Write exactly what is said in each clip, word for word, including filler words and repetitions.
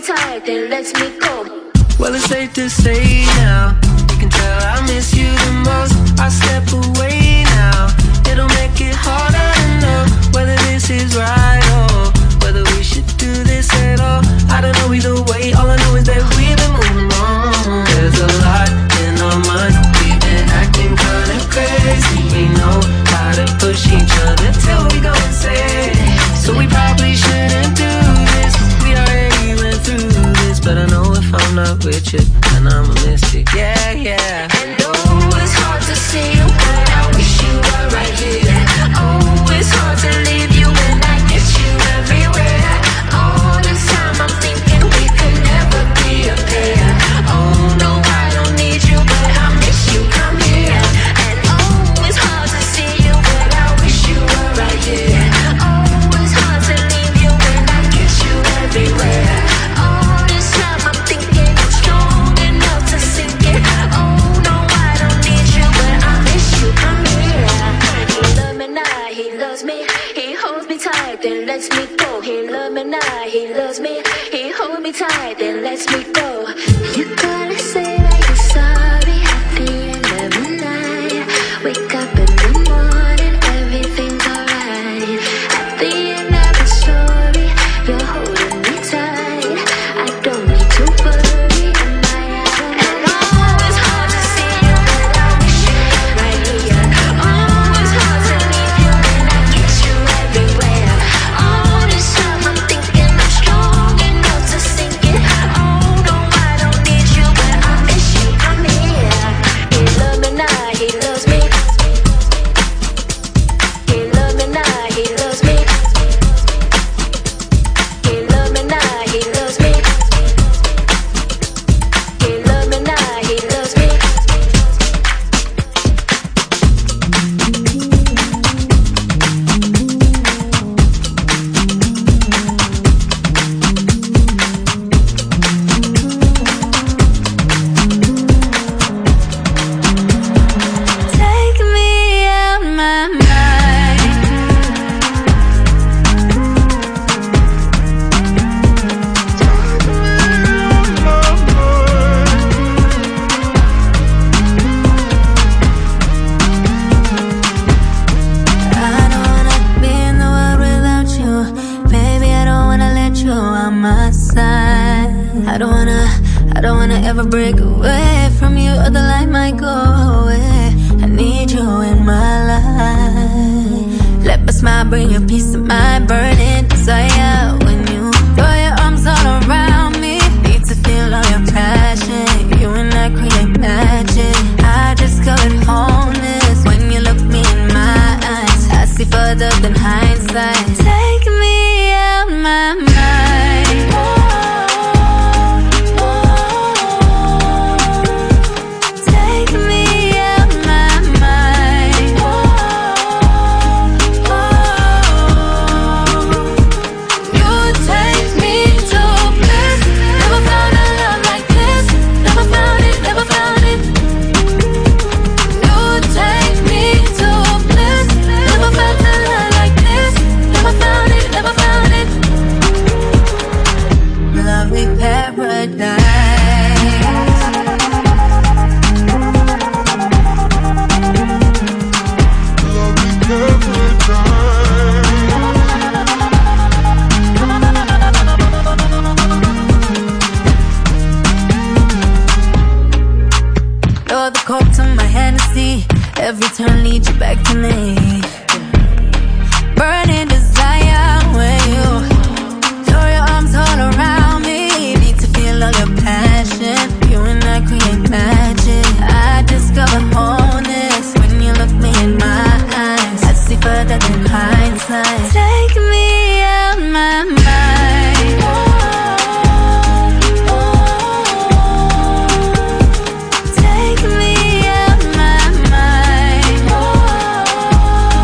tight, then lets me go. Well, it's safe to say now, you can tell I miss you the most. I step away now, it'll make it harder to know whether this is right or whether we should do this at all. I don't know either way, all I know is that we've been moving on. There's a lot in our minds, we've been acting kinda crazy. We know how to push each other till we go insane. So we probably shouldn't do this, we already went through this. But I know if I'm not with you, then I'ma miss you, yeah, yeah. And oh, it's hard to see you, but I wish you were right here. Oh, it's hard to leave you when I get you everywhere. All this time I'm thinking we could never be a pair. Oh no, I don't need you, but I miss you, come here. And oh, it's hard to see you, but I wish you were right here. Oh, it's hard to leave you when I get you everywhere. All this time I'm thinking I'm strong enough to sink it. Oh no, I don't need you, but I miss you, come here. He loves me now, he loves me. He holds me tight, then lets me go. He loves me now, he loves me. He holds me tight, then lets me go. You gotta say that you're sorry at the end of the night. Wake up in the morning, everything's alright. At the end of the story, you're holding me tight. I don't need to worry, am I out? And oh, it's hard to see you, but I wish you were right here. Oh, it's hard to leave you when I get you everywhere. All this time I'm thinking I'm strong enough to sink it. Oh no, I don't need you, but I miss you, come here. He loves me now, he loves me. He loves me now, he loves me. He loves me now, he loves me. He loves me now, he loves me. Take me out my mind. I don't wanna be in the world without you. Baby, I don't wanna let you on my side. I don't wanna, I don't wanna ever break away from you, or the light might go away. I need you in my life. Let my smile bring you peace of mind, burning desire. When you throw your arms all around me, need to feel all your passion. You and I create magic. I discovered wholeness when you look me in my eyes. I see further than hindsight. Take me out my mind. Take me out my mind. You take me to bliss. Never found a love like this. Never found it, never found it. You take me to bliss. Never felt a love like this. Never found it, never found it. Lovely paradise. You're the coke to my Hennessy. Every turn leads you back to me. Burning desire when you throw your arms all around me. Need to feel all your passion. You and I create magic. I discover wholeness when you look me in my eyes. I see further than hindsight. Take me out my mind. Take me out my mind.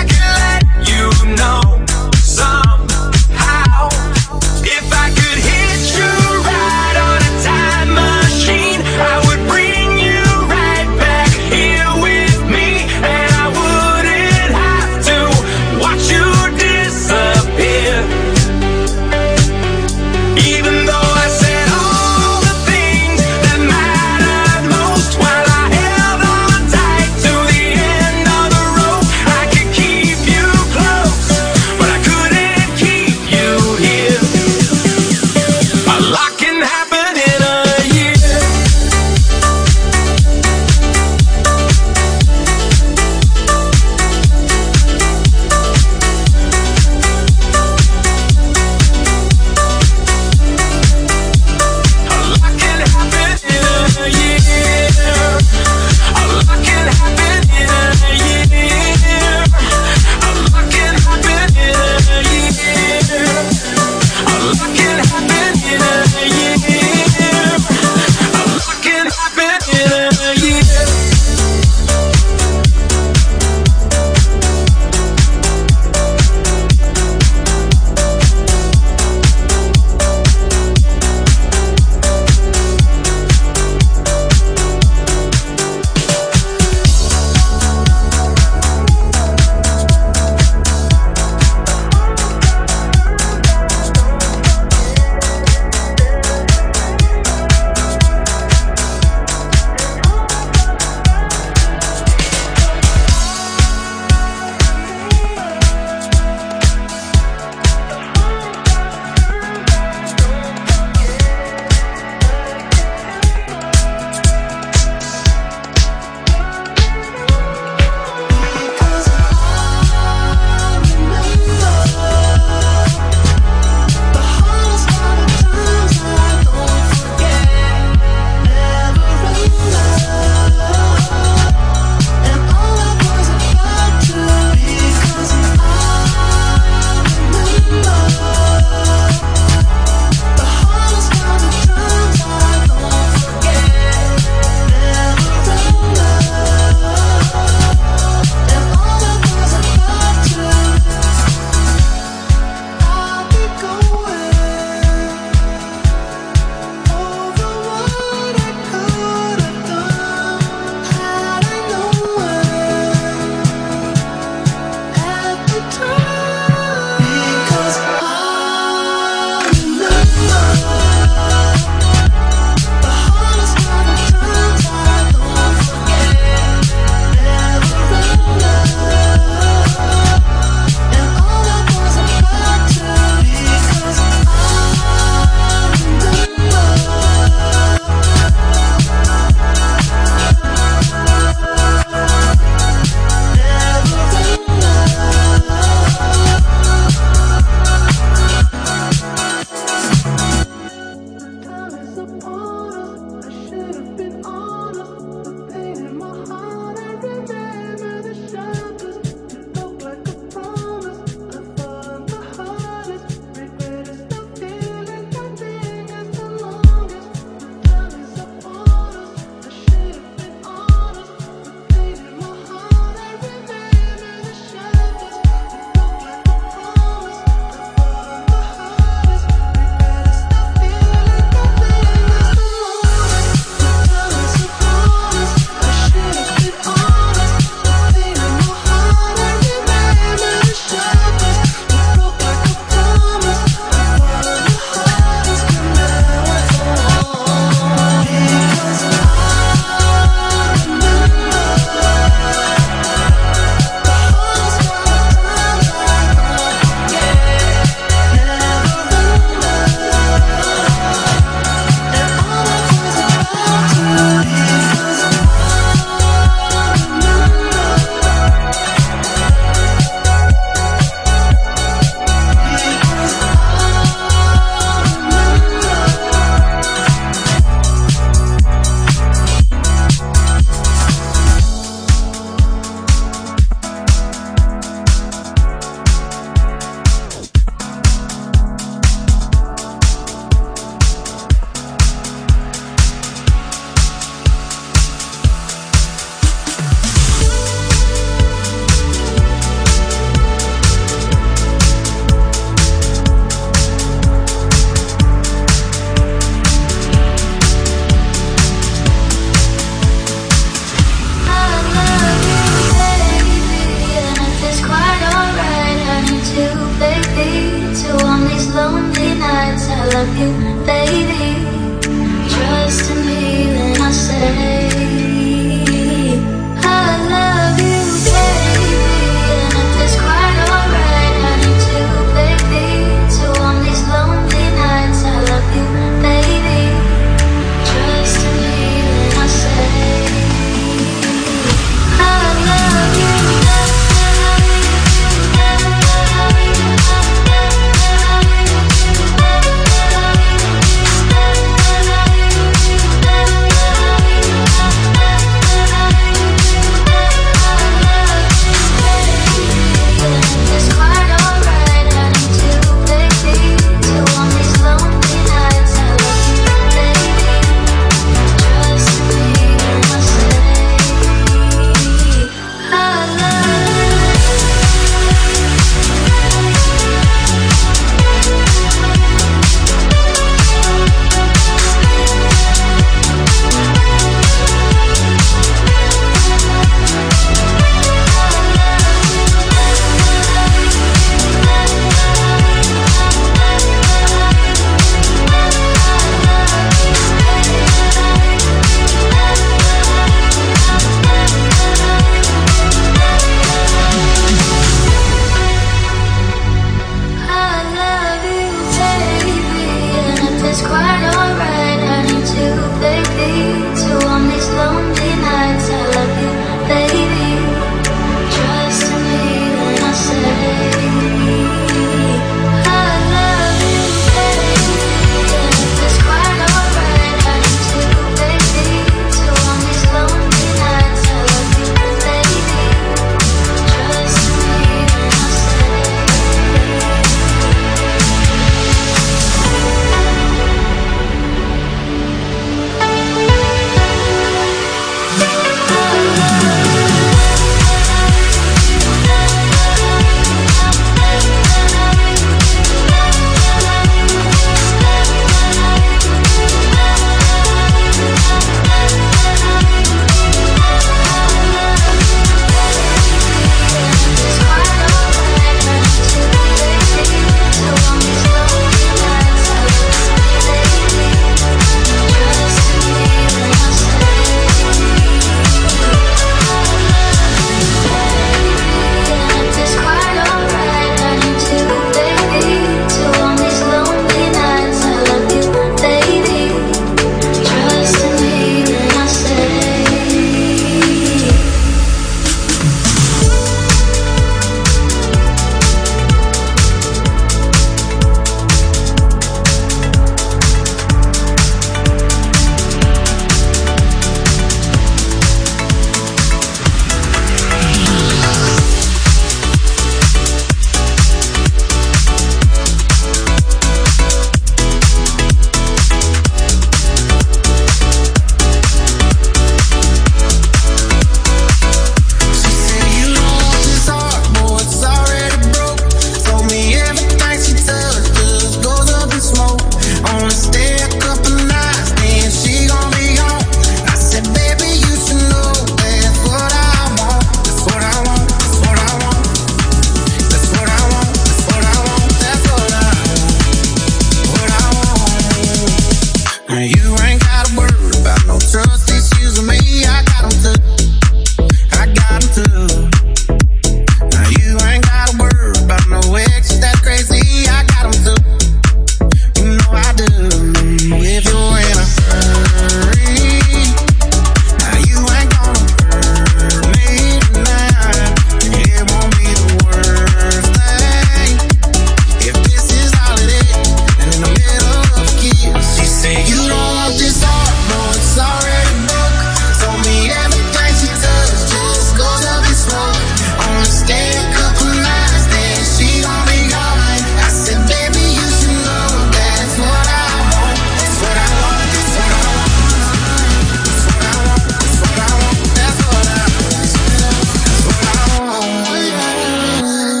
gotta worry about no trust issues with me. I got 'em too. I got 'em too. Now you ain't gotta worry about no exes, that's crazy. I got 'em too. You know I do. If you're in a hurry, now you ain't gonna hurt me tonight. It won't be the worst thing if this is all it is. And in the middle of a kiss, she said, you don't want this heart, no, it's already broke. Told me everything she touched just goes up in smoke. Only stay a couple nights, then she gon' be gone. I said, baby, you should know that's what I want. That's what I want, that's what I want. That's what I want, that's what I want. That's what I want, that's what I want.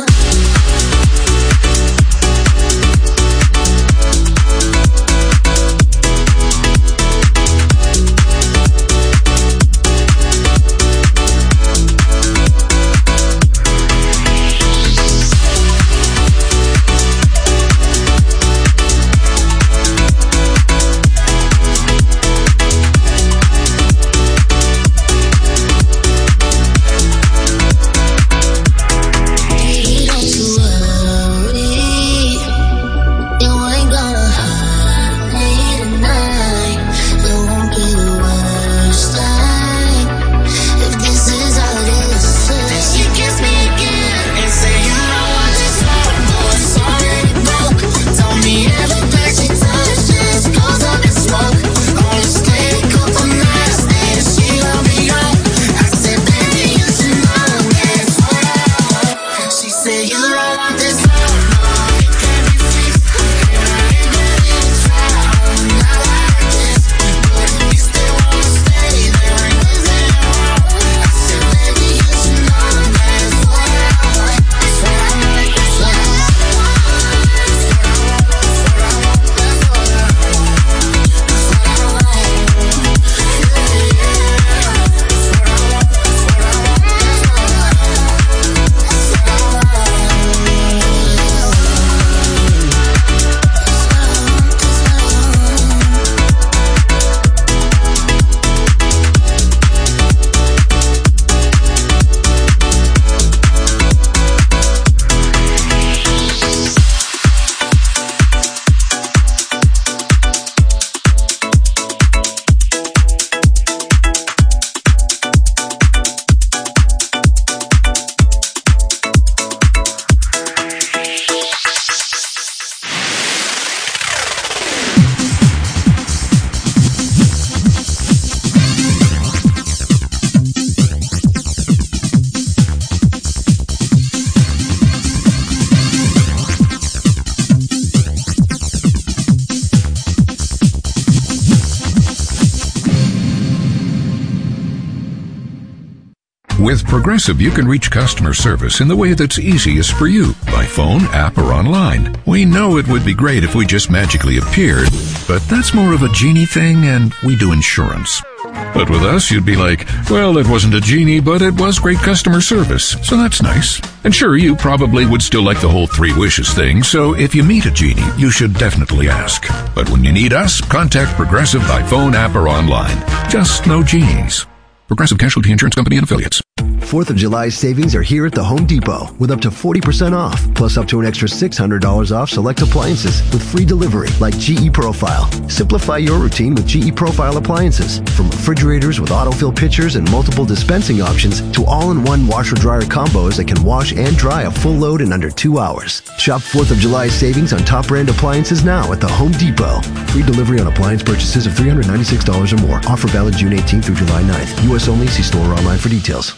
With Progressive, you can reach customer service in the way that's easiest for you, by phone, app, or online. We know it would be great if we just magically appeared, but that's more of a genie thing, and we do insurance. But with us, you'd be like, well, it wasn't a genie, but it was great customer service, so that's nice. And sure, you probably would still like the whole three wishes thing, so if you meet a genie, you should definitely ask. But when you need us, contact Progressive by phone, app, or online. Just no genies. Progressive Casualty Insurance Company and Affiliates. fourth of July savings are here at the Home Depot with up to forty percent off, plus up to an extra six hundred dollars off select appliances with free delivery like G E Profile. Simplify your routine with G E Profile appliances. From refrigerators with autofill pitchers and multiple dispensing options to all-in-one washer-dryer combos that can wash and dry a full load in under two hours. Shop fourth of July savings on top brand appliances now at the Home Depot. Free delivery on appliance purchases of three hundred ninety-six dollars or more. Offer valid June eighteenth through July ninth. U S only. See store or online for details.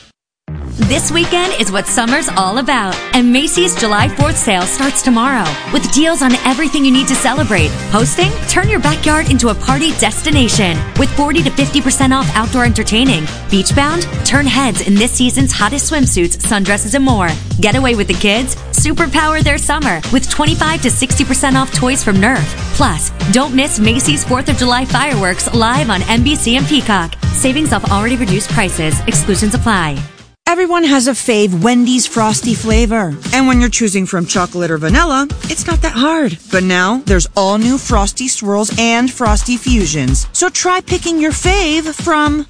This weekend is what summer's all about, and Macy's July fourth sale starts tomorrow with deals on everything you need to celebrate. Hosting? Turn your backyard into a party destination with forty to fifty percent off outdoor entertaining. Beachbound? Turn heads in this season's hottest swimsuits, sundresses, and more. Get away with the kids? Superpower their summer with twenty-five to sixty percent off toys from Nerf. Plus, don't miss Macy's fourth of July fireworks live on N B C and Peacock. Savings off already reduced prices. Exclusions apply. Everyone has a fave Wendy's Frosty flavor. And when you're choosing from chocolate or vanilla, it's not that hard. But now, there's all new Frosty Swirls and Frosty Fusions. So try picking your fave from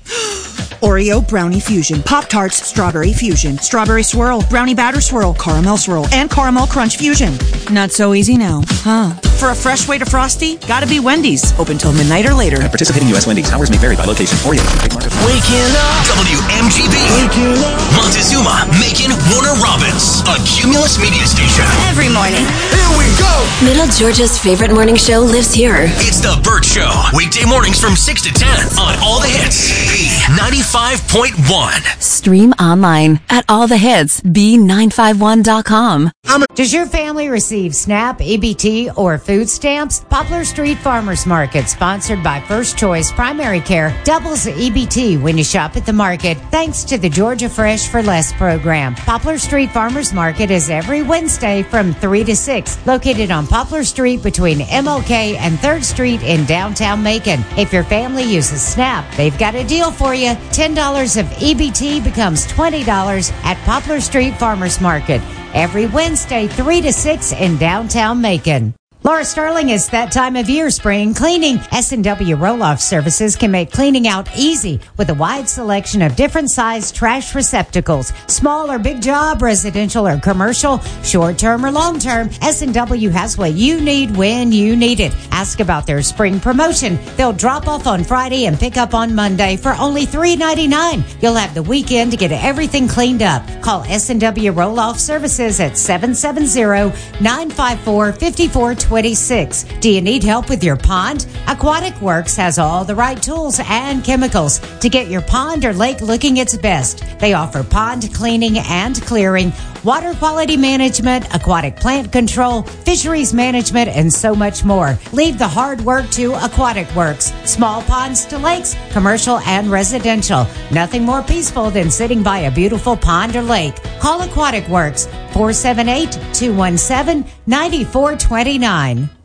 Oreo Brownie Fusion, Pop-Tarts Strawberry Fusion, Strawberry Swirl, Brownie Batter Swirl, Caramel Swirl, and Caramel Crunch Fusion. Not so easy now, huh? For a fresh way to Frosty, gotta be Wendy's. Open till midnight or later. At participating U S Wendy's. Hours may vary by location. Oreo. Waking up. W M G B. Waking up. Montezuma, Macon, Warner Robins. A Cumulus Media Station. Every morning. Here we go. Middle Georgia's favorite morning show lives here. It's The Burt Show. Weekday mornings from six to ten on All the Hits. B ninety-five point one. Stream online at all the hits b nine five one dot com. Does your family receive SNAP, E B T, or food stamps? Poplar Street Farmers Market, sponsored by First Choice Primary Care, doubles the E B T when you shop at the market, thanks to the Georgia Fresh for Less program. Poplar Street Farmers Market is every Wednesday from three to six, located on Poplar Street between M L K and third Street in downtown Macon. If your family uses SNAP, they've got a deal for you. ten dollars of E B T becomes twenty dollars at Poplar Street Farmers Market. Every Wednesday, three to six in downtown Macon. Laura Sterling, it's that time of year, spring cleaning. S and W Roll-Off Services can make cleaning out easy with a wide selection of different sized trash receptacles. Small or big job, residential or commercial, short-term or long-term, S and W has what you need when you need it. Ask about their spring promotion. They'll drop off on Friday and pick up on Monday for only three ninety-nine. You'll have the weekend to get everything cleaned up. Call S and W Roll-Off Services at seven seven zero, nine five four, five four two six. Do you need help with your pond? Aquatic Works has all the right tools and chemicals to get your pond or lake looking its best. They offer pond cleaning and clearing, water quality management, aquatic plant control, fisheries management, and so much more. Leave the hard work to Aquatic Works. Small ponds to lakes, commercial and residential. Nothing more peaceful than sitting by a beautiful pond or lake. Call Aquatic Works, four seven eight, two one seven, nine four two nine.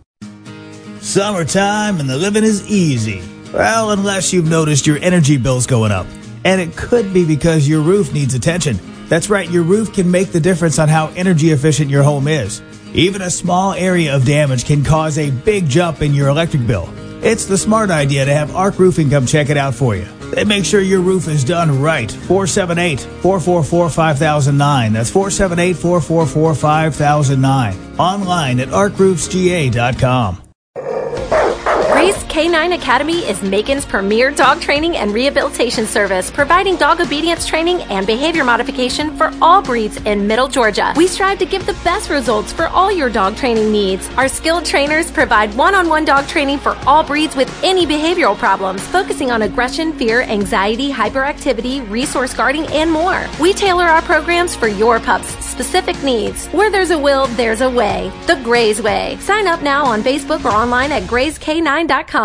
Summertime and the living is easy. Well, unless you've noticed your energy bills going up. And it could be because your roof needs attention. That's right, your roof can make the difference on how energy efficient your home is. Even a small area of damage can cause a big jump in your electric bill. It's the smart idea to have Arc Roofing come check it out for you. They make sure your roof is done right. four seven eight, four four four, five thousand nine. That's four seven eight, four four four, five thousand nine. Online at arc roofs g a dot com. Grace K nine Academy is Macon's premier dog training and rehabilitation service, providing dog obedience training and behavior modification for all breeds in Middle Georgia. We strive to give the best results for all your dog training needs. Our skilled trainers provide one-on-one dog training for all breeds with any behavioral problems, focusing on aggression, fear, anxiety, hyperactivity, resource guarding, and more. We tailor our programs for your pup's specific needs. Where there's a will, there's a way. The Grays Way. Sign up now on Facebook or online at grays k nine dot com.